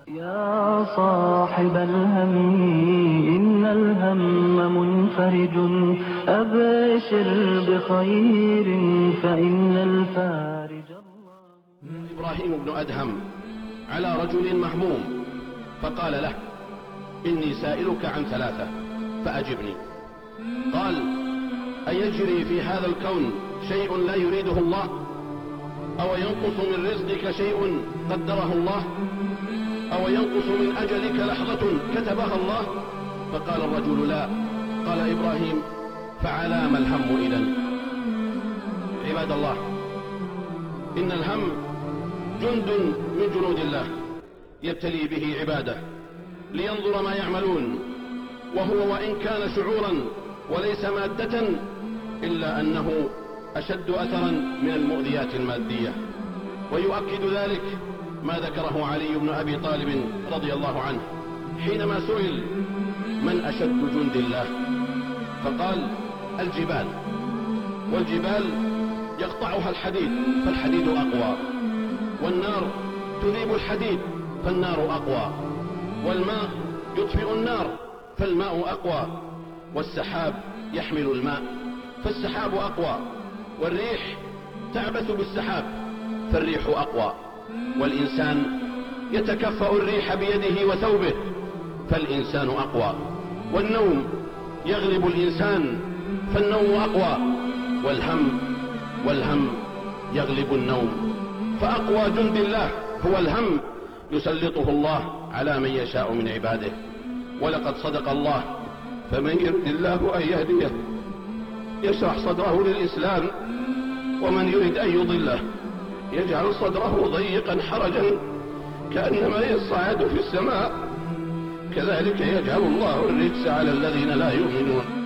يا صاحب الهم إن الهم منفرج أبشر بخير فإن الفارج الله. إبراهيم بن أدهم على رجل مهموم فقال له: إني سائلك عن ثلاثة فأجبني. قال: أيجري في هذا الكون شيء لا يريده الله؟ أو ينقص من رزقك شيء قدره الله؟ أو ينقص من أجلك لحظة كتبها الله؟ فقال الرجل: لا. قال إبراهيم: فعلى ما الهم إذن؟ عباد الله، إن الهم جند من جنود الله يبتلي به عباده لينظر ما يعملون، وهو وإن كان شعورا وليس مادة إلا أنه أشد أثرا من المؤذيات المادية. ويؤكد ذلك ما ذكره علي بن أبي طالب رضي الله عنه حينما سئل: من أشد جند الله؟ فقال: الجبال، والجبال يقطعها الحديد فالحديد أقوى، والنار تذيب الحديد فالنار أقوى، والماء يطفئ النار فالماء أقوى، والسحاب يحمل الماء فالسحاب أقوى، والريح تعبث بالسحاب فالريح أقوى، والإنسان يتكفأ الريح بيده وثوبه فالإنسان أقوى، والنوم يغلب الإنسان فالنوم أقوى، والهم يغلب النوم، فأقوى جند الله هو الهم يسلطه الله على من يشاء من عباده. ولقد صدق الله: فمن يرد الله أن يهديه يشرح صدره للإسلام، ومن يرد أن يضله يجعل صدره ضيقا حرجا كأنما يصعد في السماء، كذلك يجعل الله الرجس على الذين لا يؤمنون.